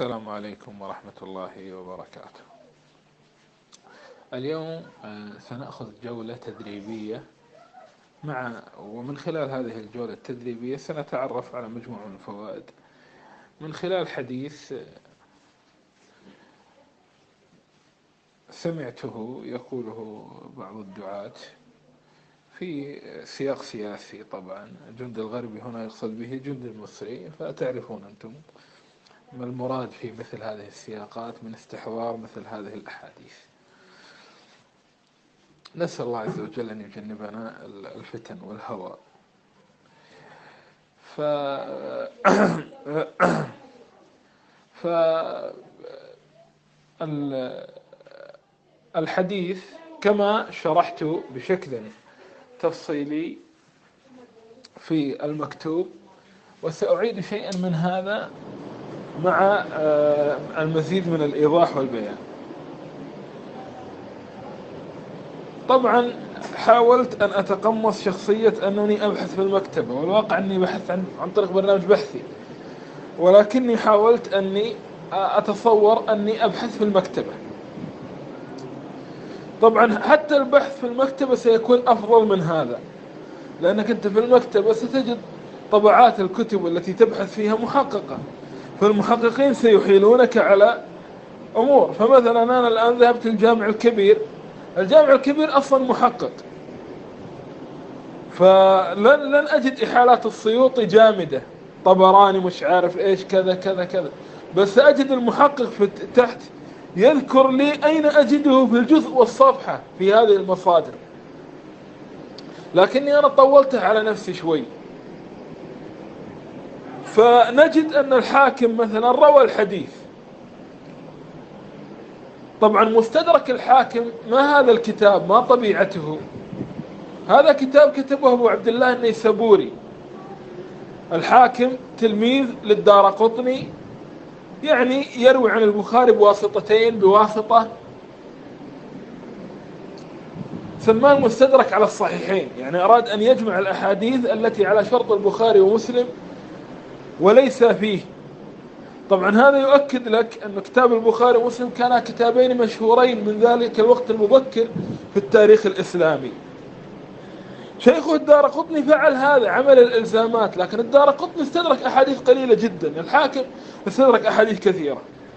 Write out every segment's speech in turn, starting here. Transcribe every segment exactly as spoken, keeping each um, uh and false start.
السلام عليكم ورحمة الله وبركاته. اليوم سنأخذ جولة تدريبية مع ومن خلال هذه الجولة التدريبية سنتعرف على مجموعة من الفوائد من خلال حديث سمعته يقوله بعض الدعاة في سياق سياسي. طبعا جند الغربي هنا يقصد به جند المصري، فتعرفون أنتم ما المراد في مثل هذه السياقات من استحوار مثل هذه الأحاديث. نسأل الله عز وجل أن يجنبنا الفتن والهوى. ف ف الحديث كما شرحت بشكل تفصيلي في المكتوب، وسأعيد شيئا من هذا مع المزيد من الإيضاح والبيان. طبعا حاولت أن أتقمص شخصية أنني أبحث في المكتبة، والواقع أني بحثت عن, عن طريق برنامج بحثي، ولكني حاولت أني أتصور أني أبحث في المكتبة. طبعا حتى البحث في المكتبة سيكون أفضل من هذا، لأنك أنت في المكتبة ستجد طبعات الكتب التي تبحث فيها محققة، فالمحققين سيحيلونك على أمور. فمثلا أنا الآن ذهبت الجامع الكبير، الجامع الكبير أصلا محقق، فلن لن أجد إحالات السيوطي جامدة، طبراني مش عارف إيش كذا كذا كذا، بس أجد المحقق في تحت يذكر لي أين أجده في الجزء والصفحة في هذه المصادر. لكني أنا طولته على نفسي شوي. فنجد أن الحاكم مثلا روى الحديث. طبعا مستدرك الحاكم ما هذا الكتاب، ما طبيعته، هذا كتاب كتبه أبو عبد الله النيسابوري. الحاكم تلميذ للدارقطني، يعني يروي عن البخاري بواسطتين بواسطة، سماه المستدرك على الصحيحين، يعني أراد أن يجمع الأحاديث التي على شرط البخاري ومسلم وليس فيه. طبعا هذا يؤكد لك أن كتاب البخاري ومسلم كانا كتابين مشهورين من ذلك الوقت المبكر في التاريخ الإسلامي. شيخه الدارقطني فعل هذا، عمل الإلزامات، لكن الدارقطني استدرك أحاديث قليلة جدا، الحاكم استدرك أحاديث كثيرة.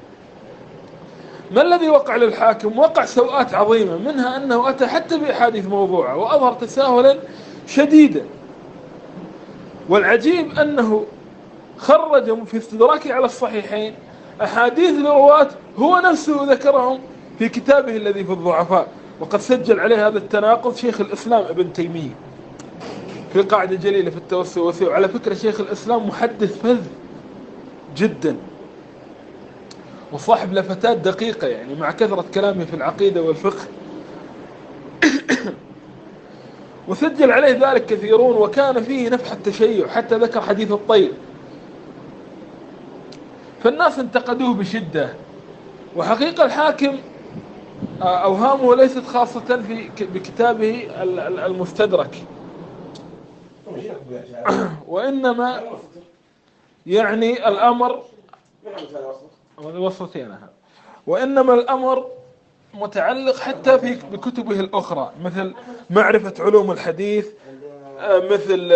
ما الذي وقع للحاكم؟ وقع سوءات عظيمة، منها أنه أتى حتى بأحاديث موضوعة وأظهر تساهلا شديدا. والعجيب أنه خرج في استدراكه على الصحيحين أحاديث لرواة هو نفسه ذكرهم في كتابه الذي في الضعفاء، وقد سجل عليه هذا التناقض شيخ الإسلام ابن تيمية في قاعدة جليلة في التوسل والوسيع. وعلى فكرة شيخ الإسلام محدث فذ جدا وصاحب لفتات دقيقة، يعني مع كثرة كلامه في العقيدة والفقه وسجل عليه ذلك كثيرون، وكان فيه نفح التشيع، حتى ذكر حديث الطير، فالناس انتقدوه بشدة. وحقيقة الحاكم أوهامه ليست خاصة في بكتابه المستدرك، وإنما يعني الأمر وسطينها وإنما الأمر متعلق حتى في بكتبه الأخرى، مثل معرفة علوم الحديث، مثل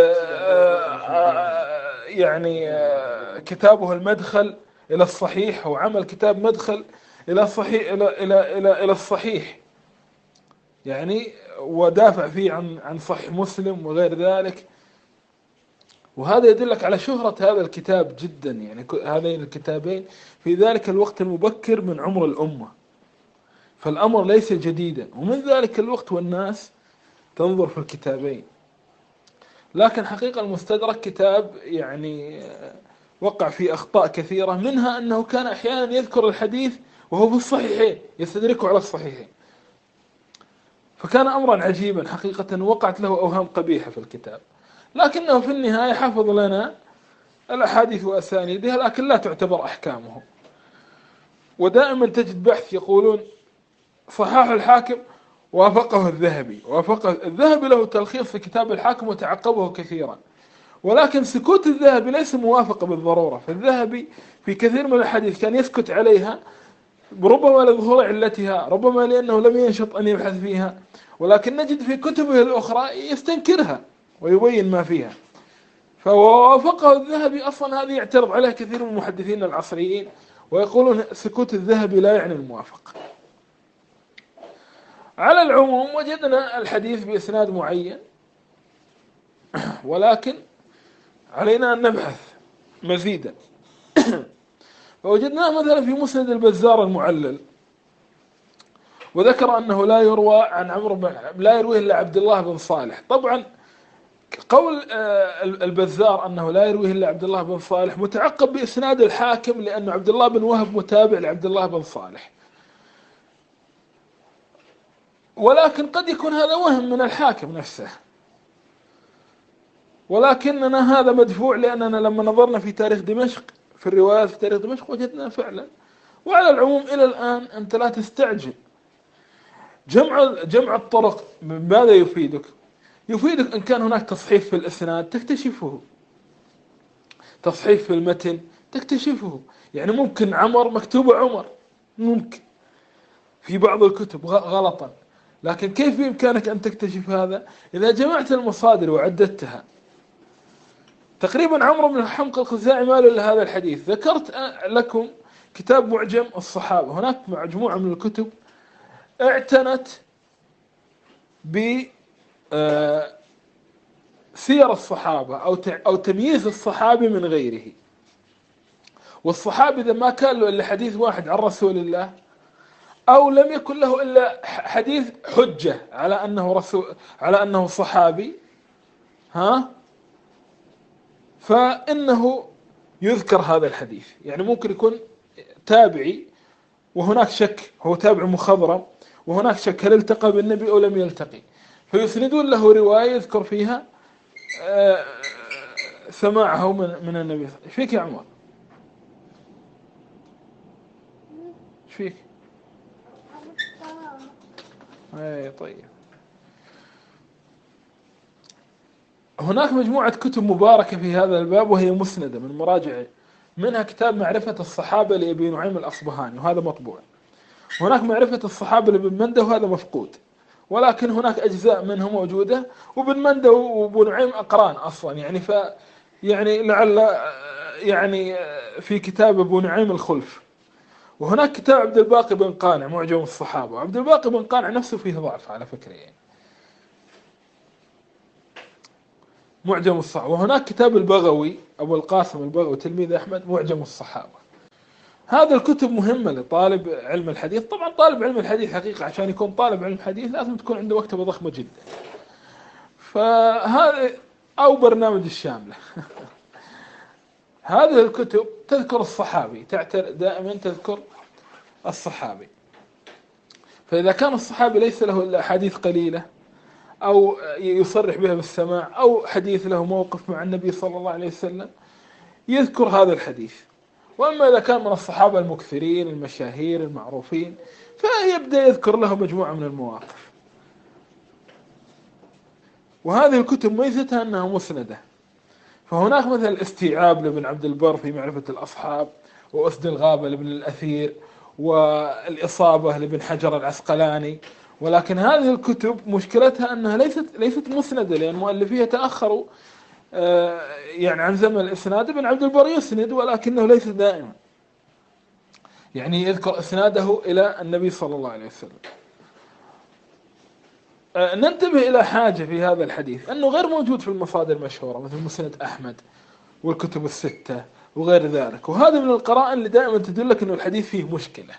يعني كتابه المدخل إلى الصحيح، أو عمل كتاب مدخل إلى الصحيح إلى إلى إلى إلى الصحيح، يعني ودافع فيه عن عن صحيح مسلم وغير ذلك. وهذا يدلك على شهرة هذا الكتاب جدا، يعني هذين الكتابين في ذلك الوقت المبكر من عمر الأمة، فالأمر ليس جديدا، ومن ذلك الوقت والناس تنظر في الكتابين. لكن حقيقة المستدرك كتاب يعني وقع فيه أخطاء كثيرة، منها أنه كان أحيانا يذكر الحديث وهو في الصحيحين، يستدركه على الصحيحين، فكان أمرا عجيبا حقيقة، وقعت له أوهام قبيحة في الكتاب. لكنه في النهاية حفظ لنا الأحاديث وأسانيدها، لكن لا تعتبر أحكامه. ودائما تجد بحث يقولون صحاح الحاكم وافقه الذهبي، وافقه الذهبي له تلخيص في كتاب الحاكم وتعقبه كثيرا، ولكن سكوت الذهبي ليس موافق بالضرورة، فالذهبي في كثير من الحديث كان يسكت عليها ربما لظهور علتها، ربما لأنه لم ينشط أن يبحث فيها، ولكن نجد في كتبه الأخرى يستنكرها ويبين ما فيها. فوافقه الذهبي أصلا هذه يعترض عليها كثير من المحدثين العصريين ويقولون سكوت الذهبي لا يعني الموافقة. على العموم وجدنا الحديث بإسناد معين، ولكن علينا أن نبحث مزيدا. فوجدناه مثلا في مسند البزار المعلل، وذكر أنه لا يروى عن عمرو بن لا يرويه إلا عبد الله بن صالح. طبعا قول البزار أنه لا يرويه إلا عبد الله بن صالح متعقب بإسناد الحاكم، لأن عبد الله بن وهب متابع لعبد الله بن صالح، ولكن قد يكون هذا وهم من الحاكم نفسه، ولكننا هذا مدفوع لأننا لما نظرنا في تاريخ دمشق في الروايات في تاريخ دمشق وجدنا فعلا. وعلى العموم إلى الآن أنت لا تستعجل. جمع جمع الطرق ماذا يفيدك؟ يفيدك إن كان هناك تصحيف في الإسناد تكتشفه، تصحيف في المتن تكتشفه. يعني ممكن عمر مكتوب عمر، ممكن في بعض الكتب غلطا، لكن كيف بإمكانك أن تكتشف هذا؟ إذا جمعت المصادر وعددتها. تقريبا عمرو بن حمق الخزاعي ما له إلا هذا الحديث. ذكرت لكم كتاب معجم الصحابة، هناك مجموعة من الكتب اعتنت ب سير الصحابة أو أو تمييز الصحابي من غيره. والصحابي إذا ما كان له إلا حديث واحد عن رسول الله، أو لم يكن له إلا حديث حجة على أنه رسول على أنه صحابي، ها فإنه يذكر هذا الحديث. يعني ممكن يكون تابعي وهناك شك، هو تابع مخضرم وهناك شك هل التقى بالنبي أو لم يلتقي، فيسندون له رواية يذكر فيها سماعه من من النبي. ايش فيك يا عمر؟ ايش فيك؟ اي طيب. هناك مجموعة كتب مباركة في هذا الباب وهي مسندة من مراجع، منها كتاب معرفة الصحابة لأبي نعيم الأصبهاني وهذا مطبوع. هناك معرفة الصحابة لابن مندة وهذا مفقود، ولكن هناك أجزاء منه موجودة. وابن مندة وابو نعيم أقران أصلا، يعني ف يعني لعل يعني في كتاب ابو نعيم الخلف. وهناك كتاب عبد الباقي بن قانع معجم الصحابة، وعبد الباقي بن قانع نفسه فيه ضعف على فكرة يعني معجم الصحابة. وهناك كتاب البغوي أبو القاسم البغوي تلميذ أحمد معجم الصحابة. هذا الكتب مهمة لطالب علم الحديث. طبعا طالب علم الحديث حقيقة عشان يكون طالب علم الحديث لازم تكون عنده مكتبة ضخمة جدا. فهذا أو برنامج الشاملة. هذه الكتب تذكر الصحابي، تعتر دائما تذكر الصحابي. فإذا كان الصحابي ليس له إلا أحاديث قليلة أو يصرح بها بالسماع أو حديث له موقف مع النبي صلى الله عليه وسلم يذكر هذا الحديث. وأما إذا كان من الصحابة المكثرين المشاهير المعروفين فيبدأ يذكر له مجموعة من المواقف. وهذه الكتب ميزتها أنها مسندة. فهناك مثل الاستيعاب لابن عبد البر في معرفة الأصحاب، وأسد الغابة لابن الأثير، والإصابة لابن حجر العسقلاني. ولكن هذه الكتب مشكلتها أنها ليست ليست مسندة، لأن مؤلفيها تأخروا يعني عن زمن الإسناد. ابن عبد البر يسند ولكنه ليس دائما، يعني يذكر إسناده إلى النبي صلى الله عليه وسلم. ننتبه إلى حاجة في هذا الحديث أنه غير موجود في المصادر المشهورة مثل مسند أحمد والكتب الستة وغير ذلك. وهذا من القرائن اللي دائما تدلك أنه الحديث فيه مشكلة.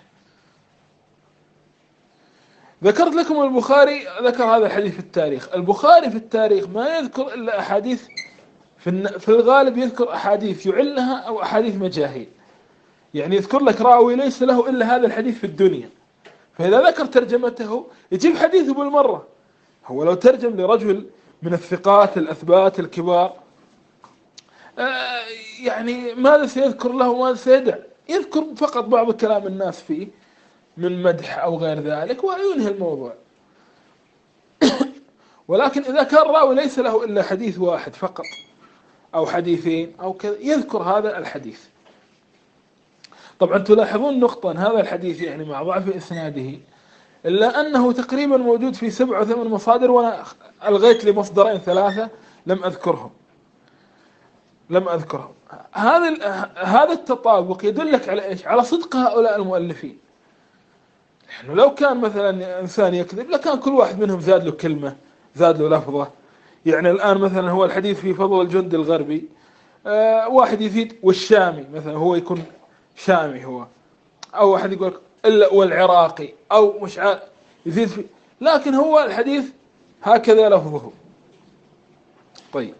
ذكرت لكم البخاري ذكر هذا الحديث في التاريخ. البخاري في التاريخ ما يذكر إلا أحاديث في في الغالب يذكر أحاديث يعلها أو أحاديث مجاهيل. يعني يذكر لك راوي ليس له إلا هذا الحديث في الدنيا، فإذا ذكر ترجمته يجيب حديثه بالمرة. هو لو ترجم لرجل من الثقات الأثبات الكبار آه يعني ماذا سيذكر له وماذا سيدع؟ يذكر فقط بعض كلام الناس فيه من مدح أو غير ذلك وينهي الموضوع. ولكن إذا كان راوي ليس له إلا حديث واحد فقط أو حديثين أو كذا يذكر هذا الحديث. طبعا تلاحظون نقطة، هذا الحديث يعني مع ضعف إسناده إلا أنه تقريبا موجود في سبع أو ثمان مصادر، وأنا ألغيت لي مصدرين ثلاثة لم أذكرهم لم أذكرهم. هذا هذا التطابق يدلك على إيش؟ على صدق هؤلاء المؤلفين. يعني لو كان مثلا إنسان يكذب لكان كل واحد منهم زاد له كلمة، زاد له لفظة. يعني الآن مثلا هو الحديث في فضل الجند الغربي، آه واحد يزيد والشامي مثلا، هو يكون شامي هو، أو واحد يقول إلا والعراقي أو مش عارف يزيد فيه، لكن هو الحديث هكذا لفظه. طيب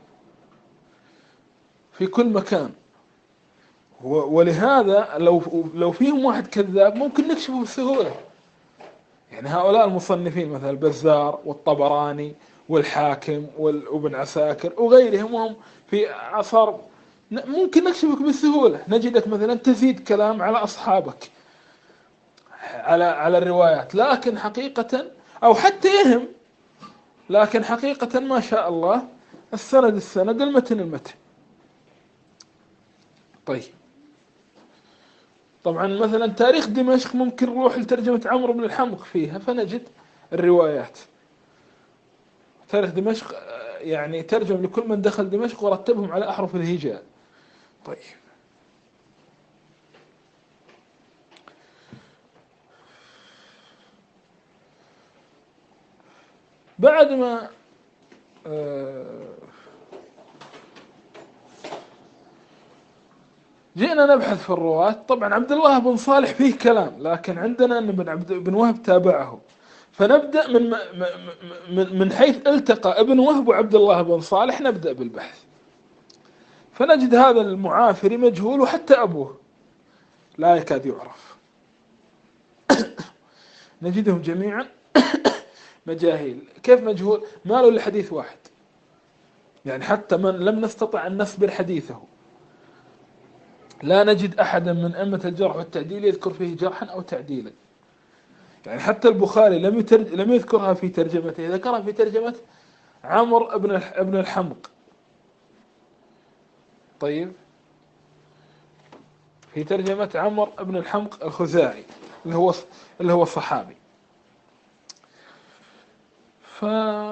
في كل مكان، ولهذا لو لو فيهم واحد كذاب ممكن نكشفه بسهولة. يعني هؤلاء المصنفين مثلا البزار والطبراني والحاكم وابن عساكر وغيرهم، وهم في عصر ممكن نكشفك بسهولة. نجدك مثلا تزيد كلام على أصحابك على على الروايات، لكن حقيقة أو حتى يهم، لكن حقيقة ما شاء الله السند السند المتن المتن. طيب طبعا مثلا تاريخ دمشق ممكن نروح لترجمة عمرو بن الحمق فيها فنجد الروايات. تاريخ دمشق يعني ترجم لكل من دخل دمشق ورتبهم على أحرف الهجاء. طيب بعد ما جئنا نبحث في الرواة، طبعا عبد الله بن صالح فيه كلام، لكن عندنا أن ابن عبد بن وهب تابعه، فنبدأ من من من حيث التقى ابن وهب وعبد الله بن صالح نبدأ بالبحث. فنجد هذا المعافري مجهول، وحتى أبوه لا يكاد يعرف. نجدهم جميعا مجاهيل. كيف مجهول؟ ما له إلا حديث واحد، يعني حتى من لم نستطع أن نصبر حديثه لا نجد أحدا من أئمة الجرح والتعديل يذكر فيه جرحا أو تعديلا. يعني حتى البخاري لم يترج... لم يذكرها في ترجمته، ذكرها في ترجمة عمرو ابن ابن الحمق. طيب في ترجمة عمرو ابن الحمق الخزاعي اللي هو اللي هو الصحابي. ف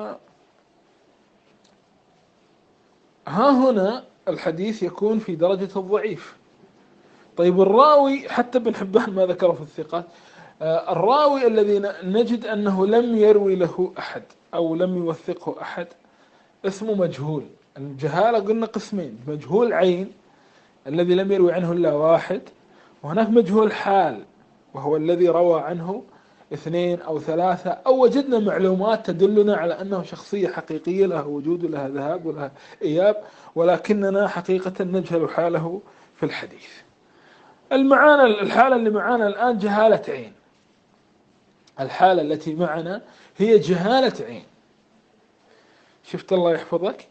ها هنا الحديث يكون في درجة الضعيف. طيب الراوي حتى ابن حبان ما ذكره في الثقات، الراوي الذي نجد أنه لم يروي له أحد أو لم يوثقه أحد اسمه مجهول. الجهالة قلنا قسمين: مجهول عين الذي لم يروي عنه إلا واحد، وهناك مجهول حال وهو الذي روى عنه اثنين أو ثلاثة، أو وجدنا معلومات تدلنا على أنه شخصية حقيقية لها وجود ولها ذهاب ولها إياب، ولكننا حقيقة نجهل حاله في الحديث. المعاني الحالة اللي معنا الآن جهالة عين. الحالة التي معنا هي جهالة عين. شفت الله يحفظك.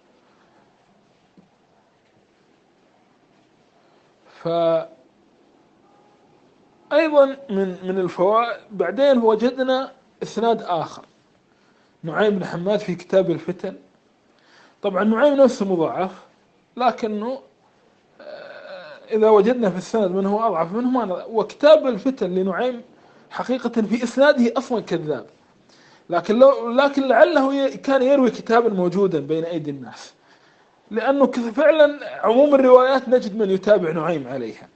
فأيضا من من الفوائد بعدين وجدنا إسناد آخر، نعيم بن حماد في كتاب الفتن. طبعا نعيم نفسه مضاعف، لكنه إذا وجدنا في السند من هو أضعف منه ما. وكتاب الفتن لنعيم حقيقة في إسناده أصلا كذاب، لكن لو لكن لعله كان يروي كتابا موجودا بين أيدي الناس، لأنه فعلا عموم الروايات نجد من يتابع نعيم عليها.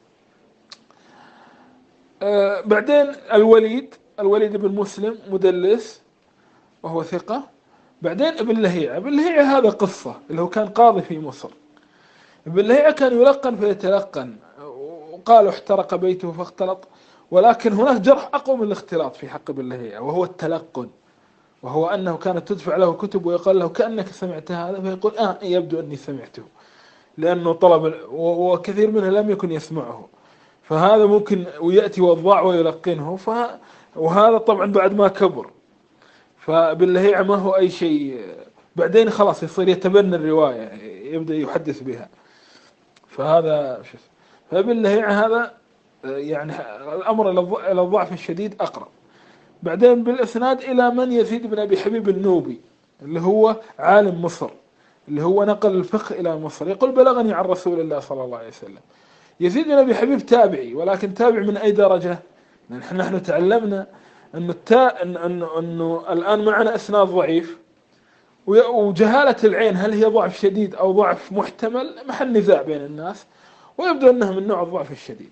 آه بعدين الوليد الوليد بن مسلم مدلس وهو ثقة. بعدين ابن لهيعة. ابن لهيعة هذا قصة، اللي هو كان قاضي في مصر. ابن لهيعة كان يلقن فيتلقن، وقالوا احترق بيته فاختلط، ولكن هناك جرح أقوى من الاختلاط في حق ابن لهيعة، وهو التلقن، وهو أنه كانت تدفع له كتب ويقال له كأنك سمعت هذا، فيقول آه يبدو أني سمعته، لأنه طلب، وكثير منه لم يكن يسمعه، فهذا ممكن ويأتي وضاع ويلقنه. ف... وهذا طبعا بعد ما كبر، فابن لهيعة ما هو أي شيء، بعدين خلاص يصير يتبنى الرواية، يبدأ يحدث بها. فهذا شو فابن لهيعة هذا يعني الأمر إلى الضعف الشديد أقرب. بعدين بالإسناد إلى من؟ يزيد بن أبي حبيب النوبي اللي هو عالم مصر، اللي هو نقل الفقه إلى مصر، يقول بلغني عن رسول الله صلى الله عليه وسلم. يزيد بن أبي حبيب تابعي، ولكن تابع من أي درجة؟ نحن نحن تعلمنا أنه التا... أنه, أنه, أنه الآن معنا إسناد ضعيف، وجهالة العين هل هي ضعف شديد أو ضعف محتمل محل نزاع بين الناس، ويبدو أنها من نوع الضعف الشديد.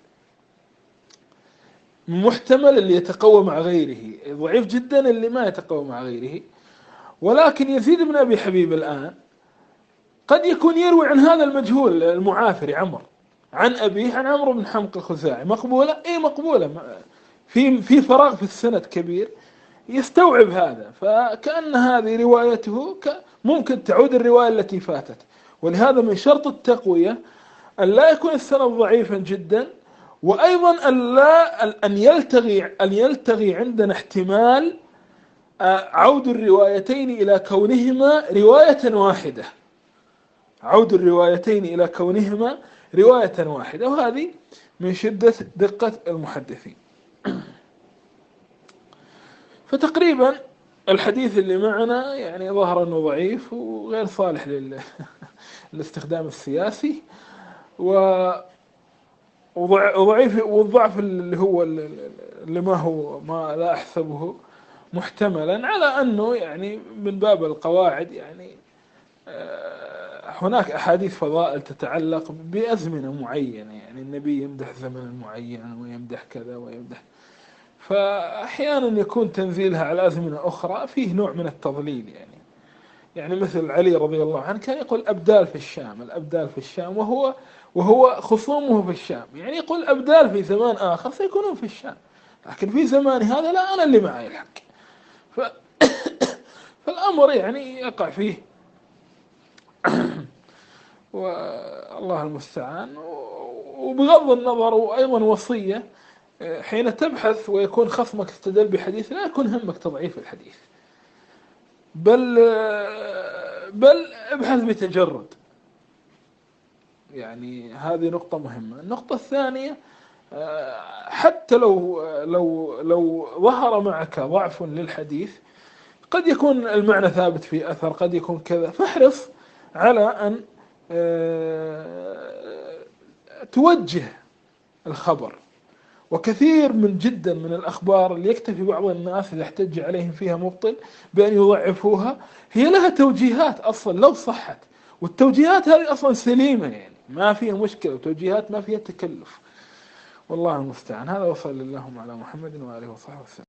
محتمل اللي يتقوى مع غيره، ضعيف جدا اللي ما يتقوى مع غيره. ولكن يزيد بن أبي حبيب الآن قد يكون يروي عن هذا المجهول المعافري عمر عن أبيه عن عمرو بن حمق الخزاعي، مقبولة؟ إيه مقبولة، في في فراغ في السند كبير يستوعب هذا، فكأن هذه روايته ممكن تعود الرواية التي فاتت. ولهذا من شرط التقوية أن لا يكون السند ضعيفا جدا، وأيضا أن لا أن يلتغي أن يلتغي عندنا احتمال عود الروايتين إلى كونهما رواية واحدة، عود الروايتين إلى كونهما رواية واحدة، وهذه من شدة دقة المحدثين. فتقريبا الحديث اللي معنا يعني ظهر أنه ضعيف وغير صالح للاستخدام السياسي، وضعيف، والضعف اللي هو اللي ما هو ما لا أحسبه محتملا، على أنه يعني من باب القواعد يعني هناك أحاديث فضائل تتعلق بأزمنة معينة، يعني النبي يمدح زمن معين ويمدح كذا ويمدح، فأحيانا يكون تنزيلها على أزمنة أخرى فيه نوع من التضليل. يعني يعني مثل علي رضي الله عنه كان يقول أبدال في الشام، الأبدال في الشام، وهو وهو خصومه في الشام، يعني يقول أبدال في زمان آخر سيكونون في الشام، لكن في زمان هذا لا، أنا اللي معي الحق. ف... فالأمر يعني يقع فيه والله المستعان. وبغض النظر، وأيضا وصية، حين تبحث ويكون خصمك استدل بحديث لا يكون همك تضعيف الحديث، بل بل ابحث بتجرد. يعني هذه نقطة مهمة. النقطة الثانية، حتى لو لو لو ظهر معك ضعف للحديث، قد يكون المعنى ثابت في أثر، قد يكون كذا، فاحرص على أن توجه الخبر. وكثير من جدا من الأخبار اللي يكتفي بعض الناس إذا احتج عليهم فيها مبطل بأن يضعفوها، هي لها توجيهات أصلا لو صحت، والتوجيهات هذه أصلا سليمة، يعني ما فيها مشكلة، وتوجيهات ما فيها تكلف. والله المستعان. هذا وصلى اللهم على محمد وآله وصحبه وسلم.